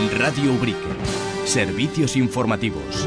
Radio Ubrique. Servicios informativos.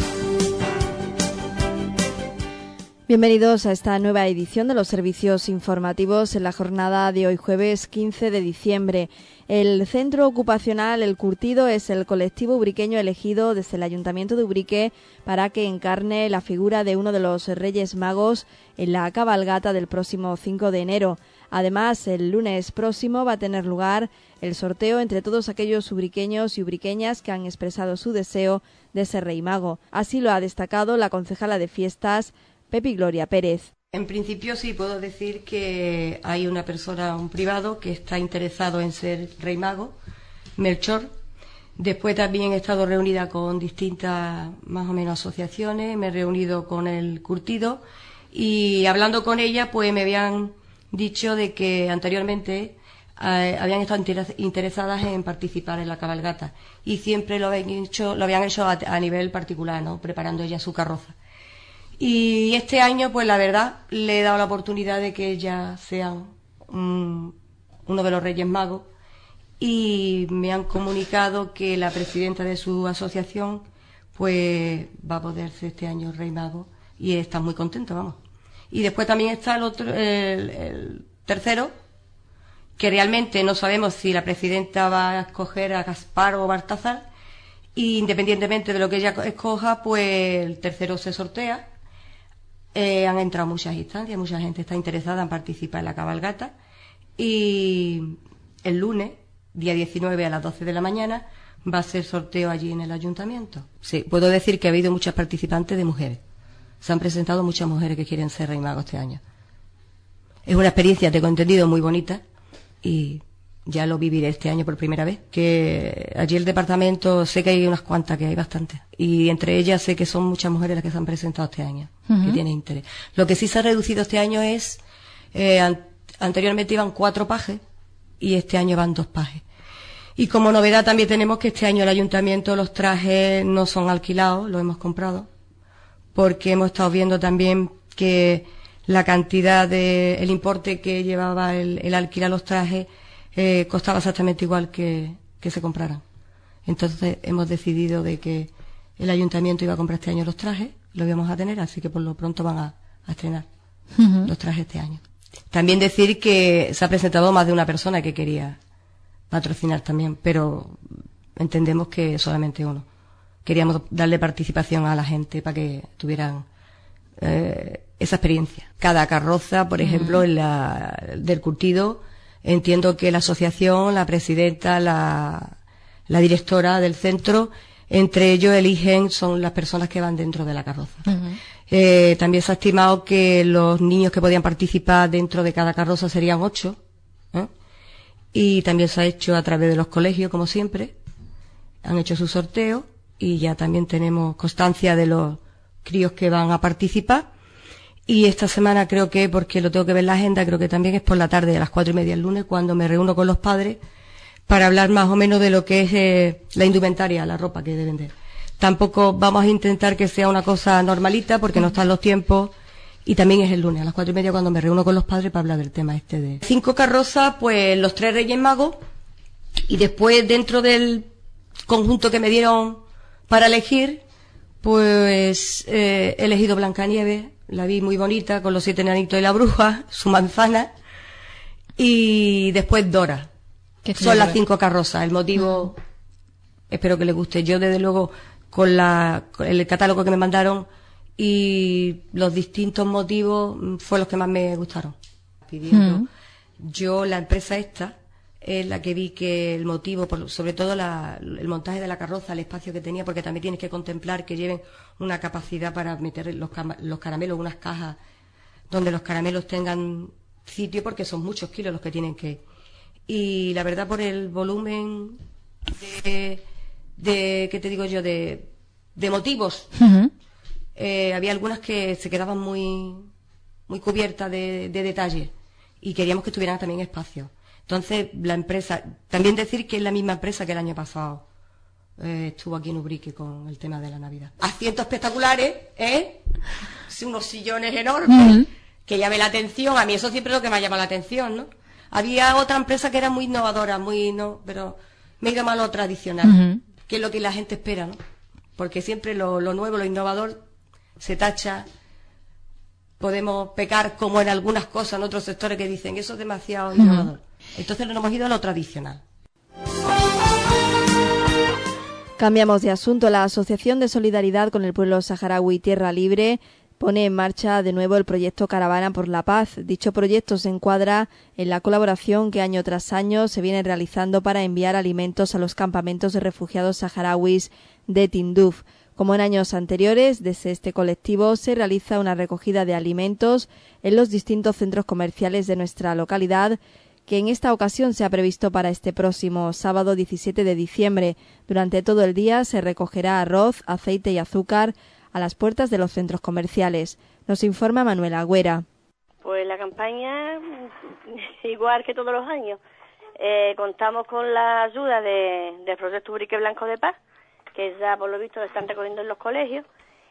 Bienvenidos a esta nueva edición de los servicios informativos en la jornada de hoy jueves 15 de diciembre. El centro ocupacional El Curtido es el colectivo ubriqueño elegido desde el Ayuntamiento de Ubrique para que encarne la figura de uno de los Reyes Magos en la cabalgata del próximo 5 de enero. Además, el lunes próximo va a tener lugar el sorteo entre todos aquellos ubriqueños y ubriqueñas que han expresado su deseo de ser Rey Mago. Así lo ha destacado la concejala de fiestas, Pepi Gloria Pérez. En principio sí puedo decir que hay una persona, un privado, que está interesado en ser Rey Mago, Melchor. Después también he estado reunida con distintas, más o menos, asociaciones, me he reunido con El Curtido y hablando con ella, pues me habían dicho de que anteriormente habían estado interesadas en participar en la cabalgata y siempre lo habían hecho a nivel particular, ¿no? Preparando ella su carroza. Y este año, pues la verdad, le he dado la oportunidad de que ellas sean uno de los Reyes Magos y me han comunicado que la presidenta de su asociación pues va a poder ser este año Rey Mago y está muy contento, vamos. Y después también está el tercero, que realmente no sabemos si la presidenta va a escoger a Gaspar o Baltasar, y independientemente de lo que ella escoja, pues el tercero se sortea. Han entrado muchas instancias, mucha gente está interesada en participar en la cabalgata y el lunes, día 19 a las 12 de la mañana, va a ser sorteo allí en el ayuntamiento. Sí, puedo decir que ha habido muchas participantes de mujeres. Se han presentado muchas mujeres que quieren ser Rey Mago este año. Es una experiencia, tengo entendido, muy bonita y ya lo viviré este año por primera vez. Que allí el departamento, sé que hay unas cuantas, que hay bastantes. Y entre ellas sé que son muchas mujeres las que se han presentado este año, que tienen interés. Lo que sí se ha reducido este año es, anteriormente iban 4 pajes y este año van 2 pajes. Y como novedad también tenemos que este año el ayuntamiento, los trajes no son alquilados, los hemos comprado, porque hemos estado viendo también que la cantidad el importe que llevaba el alquilar los trajes costaba exactamente igual que se compraran. Entonces hemos decidido de que el ayuntamiento iba a comprar este año los trajes, los íbamos a tener, así que por lo pronto van a estrenar los trajes este año. También decir que se ha presentado más de una persona que quería patrocinar también, pero entendemos que solamente uno. Queríamos darle participación a la gente para que tuvieran esa experiencia. Cada carroza, por ejemplo, en del Curtido, entiendo que la asociación, la presidenta, la directora del centro, entre ellos eligen, son las personas que van dentro de la carroza. También se ha estimado que los niños que podían participar dentro de cada carroza serían 8. Y también se ha hecho a través de los colegios, como siempre. Han hecho su sorteo y ya también tenemos constancia de los críos que van a participar. Y esta semana creo que, porque lo tengo que ver en la agenda, creo que también es por la tarde, a las 4:30 el lunes, cuando me reúno con los padres para hablar más o menos de lo que es la indumentaria, la ropa que deben de. Tampoco vamos a intentar que sea una cosa normalita, porque no están los tiempos, y también es el lunes, a las 4:30, cuando me reúno con los padres para hablar del tema este de 5 carrozas, pues los 3 Reyes Magos, y después dentro del conjunto que me dieron para elegir, pues he elegido Blancanieves, la vi muy bonita, con los 7 enanitos y la bruja, su manzana, y después Dora. Son las 5 carrozas. El motivo, espero que les guste. Yo, desde luego, con el catálogo que me mandaron y los distintos motivos, fue los que más me gustaron. Pidiendo yo, la empresa esta, es la que vi que el motivo, sobre todo el montaje de la carroza, el espacio que tenía, porque también tienes que contemplar que lleven una capacidad para meter los caramelos, unas cajas donde los caramelos tengan sitio, porque son muchos kilos los que tienen que. Y la verdad, por el volumen ¿qué te digo yo? De motivos. Había algunas que se quedaban muy cubiertas de detalle y queríamos que tuvieran también espacio. Entonces, la empresa, también decir que es la misma empresa que el año pasado estuvo aquí en Ubrique con el tema de la Navidad. Asientos espectaculares, unos sillones enormes, que llame la atención. A mí eso siempre es lo que me ha llamado la atención, ¿no? Había otra empresa que era muy innovadora, pero me he ido más a lo tradicional, que es lo que la gente espera, ¿no? Porque siempre lo nuevo, lo innovador, se tacha. Podemos pecar como en algunas cosas, en otros sectores que dicen, eso es demasiado innovador. Entonces nos hemos ido a lo tradicional. Cambiamos de asunto. La Asociación de Solidaridad con el Pueblo Saharaui Tierra Libre pone en marcha de nuevo el proyecto Caravana por la Paz. Dicho proyecto se encuadra en la colaboración que año tras año se viene realizando para enviar alimentos a los campamentos de refugiados saharauis de Tinduf. Como en años anteriores, desde este colectivo se realiza una recogida de alimentos en los distintos centros comerciales de nuestra localidad, que en esta ocasión se ha previsto para este próximo sábado 17 de diciembre. Durante todo el día se recogerá arroz, aceite y azúcar a las puertas de los centros comerciales. Nos informa Manuela Agüera. Pues la campaña, igual que todos los años, contamos con la ayuda del proyecto Urique Blanco de Paz, que ya por lo visto están recogiendo en los colegios,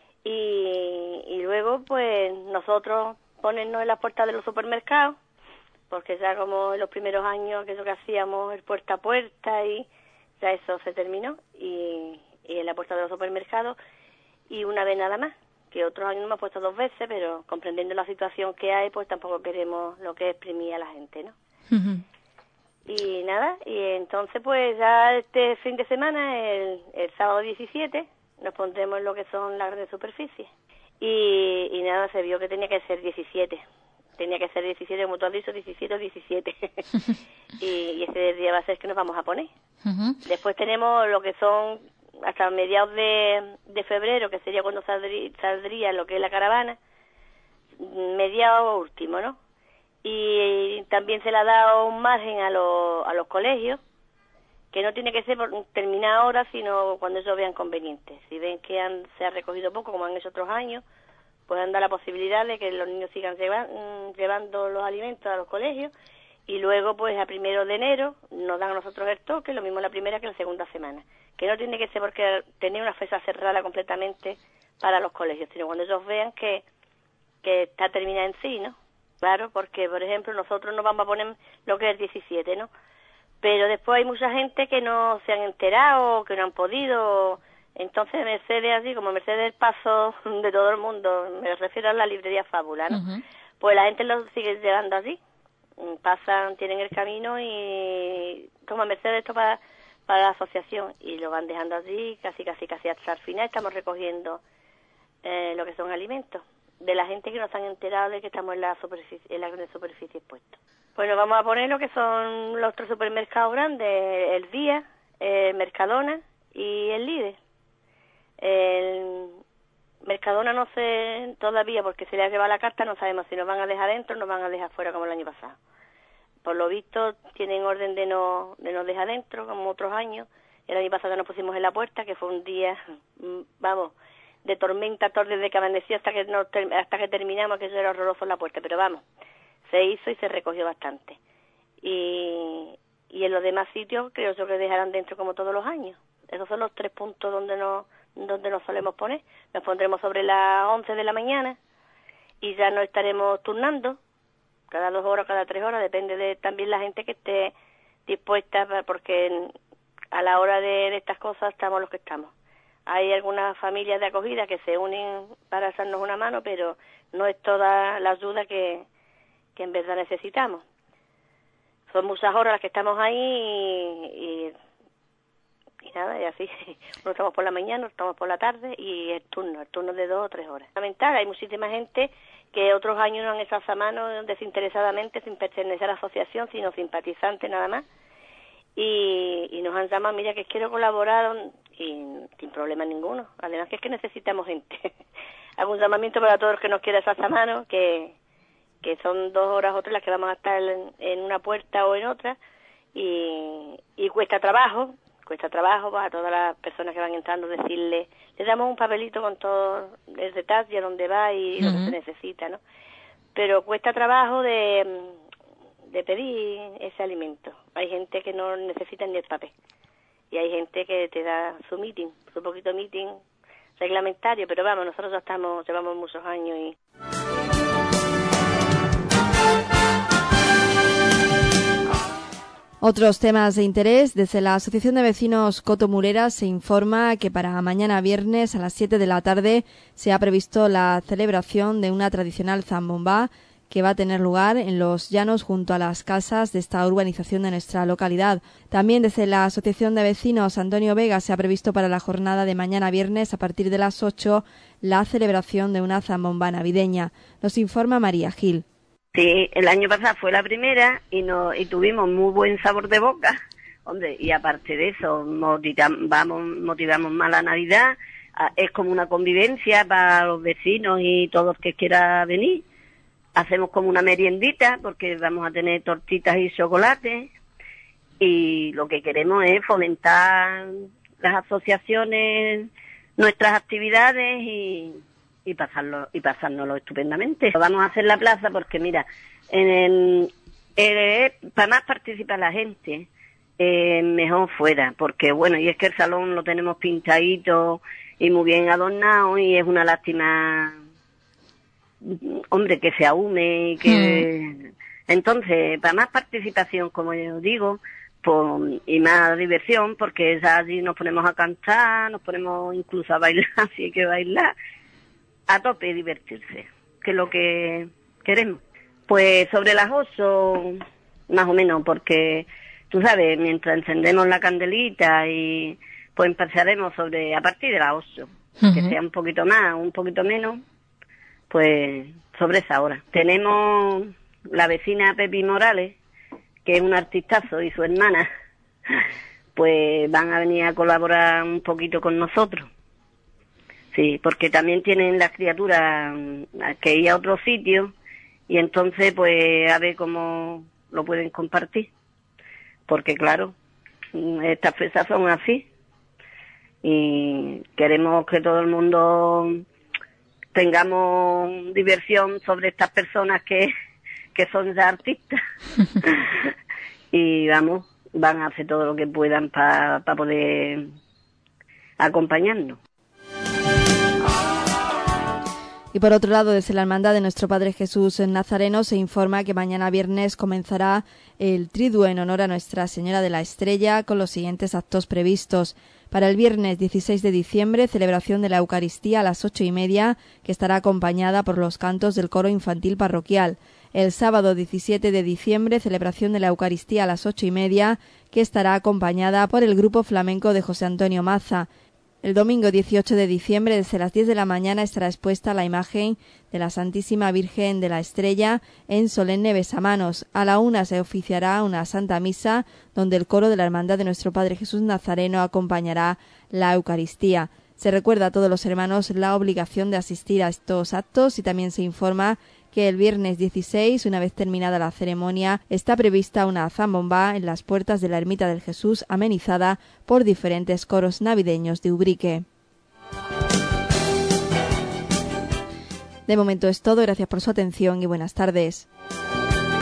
y luego pues nosotros ponernos en las puertas de los supermercados, porque ya como en los primeros años que es lo que hacíamos el puerta a puerta, y ya eso se terminó, y en la puerta de los supermercados, y una vez nada más, que otros años hemos puesto 2 veces, pero comprendiendo la situación que hay, pues tampoco queremos lo que exprimía a la gente, ¿no? Y nada, y entonces pues ya este fin de semana, el sábado 17, nos pondremos en lo que son las grandes superficies. Y nada, se vio que tenía que ser 17. Tenía que ser 17, como tú has dicho, 17 o 17. y ese día va a ser que nos vamos a poner. Después tenemos lo que son hasta mediados de febrero, que sería cuando saldría lo que es la caravana, mediados último, ¿no? Y también se le ha dado un margen a los colegios, que no tiene que ser por terminar ahora, sino cuando ellos vean conveniente. Si ven que se ha recogido poco, como han hecho otros años, pues han dado la posibilidad de que los niños sigan llevando los alimentos a los colegios, y luego pues a 1 de enero nos dan a nosotros el toque, lo mismo la primera que la segunda semana. Que no tiene que ser porque tener una fecha cerrada completamente para los colegios, sino cuando ellos vean que está terminada en sí, ¿no? Claro, porque, por ejemplo, nosotros nos vamos a poner lo que es el 17, ¿no? Pero después hay mucha gente que no se han enterado, que no han podido. Entonces, Mercedes, así como Mercedes el paso de todo el mundo, me refiero a la librería Fábula, ¿no? Pues la gente lo sigue llevando así. Pasan, tienen el camino y toma Mercedes esto para la asociación, y lo van dejando así, casi hasta el final. Estamos recogiendo lo que son alimentos de la gente que no se han enterado de que estamos en la gran superficie expuestos. Pues nos vamos a poner lo que son los 3 supermercados grandes, el Día, Mercadona y el Líder. El Mercadona no sé todavía, porque se le ha llevado la carta, no sabemos si nos van a dejar dentro o nos van a dejar fuera como el año pasado. Por lo visto tienen orden de no dejar dentro como otros años. El año pasado nos pusimos en la puerta, que fue un día, vamos, de tormenta, todo desde que amaneció hasta que terminamos, que eso era horroroso en la puerta, pero vamos, se hizo y se recogió bastante. Y en los demás sitios creo yo que dejarán dentro como todos los años. Esos son los 3 puntos donde nos solemos poner. Nos pondremos sobre las 11 de la mañana y ya nos estaremos turnando cada 2 horas, cada 3 horas, depende de también la gente que esté dispuesta, porque a la hora de estas cosas estamos los que estamos. Hay algunas familias de acogida que se unen para hacernos una mano, pero no es toda la ayuda que en verdad necesitamos. Son muchas horas las que estamos ahí y nada, y así. Uno estamos por la mañana, otro estamos por la tarde, y el turno de 2 o 3 horas. Fundamental, hay muchísima gente que otros años no han echado esa mano desinteresadamente, sin pertenecer a la asociación, sino simpatizantes nada más. Y nos han llamado, mira, que quiero colaborar, y sin problema ninguno. Además que es que necesitamos gente. Hago un llamamiento para todos los que nos quieran echar esa mano, que son 2 horas o 3 las que vamos a estar en una puerta o en otra, y cuesta trabajo para todas las personas que van entrando, decirle, le damos un papelito con todo el detalle, a dónde va y lo que se necesita, ¿no? Pero cuesta trabajo de pedir ese alimento. Hay gente que no necesita ni el papel, y hay gente que te da su poquito meeting reglamentario, pero vamos, nosotros ya llevamos muchos años y... Otros temas de interés. Desde la Asociación de Vecinos Coto Mulera se informa que para mañana viernes a las 7 de la tarde se ha previsto la celebración de una tradicional zambomba que va a tener lugar en los llanos junto a las casas de esta urbanización de nuestra localidad. También desde la Asociación de Vecinos Antonio Vega se ha previsto para la jornada de mañana viernes a partir de las 8 la celebración de una zambomba navideña. Nos informa María Gil. Sí, el año pasado fue la primera y tuvimos muy buen sabor de boca. Hombre, y aparte de eso, motivamos más la Navidad. Es como una convivencia para los vecinos y todos los que quieran venir. Hacemos como una meriendita porque vamos a tener tortitas y chocolate. Y lo que queremos es fomentar las asociaciones, nuestras actividades y pasárnoslo estupendamente. Vamos a hacer la plaza porque, mira, para más participar la gente, mejor fuera, porque bueno, y es que el salón lo tenemos pintadito y muy bien adornado y es una lástima, hombre, que se ahume y que... Entonces, para más participación, como yo digo, y más diversión, porque ya allí nos ponemos a cantar, nos ponemos incluso a bailar, si hay que bailar, a tope y divertirse, que es lo que queremos. Pues sobre las 8, más o menos, porque tú sabes, mientras encendemos la candelita y pues empezaremos a partir de las 8, que sea un poquito más, un poquito menos, pues sobre esa hora. Tenemos la vecina Pepi Morales, que es un artistazo, y su hermana, pues van a venir a colaborar un poquito con nosotros. Sí, porque también tienen las criaturas que ir a otro sitio y entonces pues a ver cómo lo pueden compartir. Porque claro, estas fechas son así y queremos que todo el mundo tengamos diversión sobre estas personas que son ya artistas. Y van a hacer todo lo que puedan para poder acompañarnos. Y por otro lado, desde la Hermandad de Nuestro Padre Jesús Nazareno se informa que mañana viernes comenzará el triduo en honor a Nuestra Señora de la Estrella con los siguientes actos previstos. Para el viernes 16 de diciembre, celebración de la Eucaristía a las 8:30, que estará acompañada por los cantos del coro infantil parroquial. El sábado 17 de diciembre, celebración de la Eucaristía a las 8:30, que estará acompañada por el grupo flamenco de José Antonio Maza. El domingo 18 de diciembre, desde las 10 de la mañana, estará expuesta la imagen de la Santísima Virgen de la Estrella en solemne besamanos. A la 1 se oficiará una Santa Misa, donde el coro de la Hermandad de Nuestro Padre Jesús Nazareno acompañará la Eucaristía. Se recuerda a todos los hermanos la obligación de asistir a estos actos y también se informa que el viernes 16, una vez terminada la ceremonia, está prevista una zambomba en las puertas de la Ermita del Jesús, amenizada por diferentes coros navideños de Ubrique. De momento es todo, gracias por su atención y buenas tardes.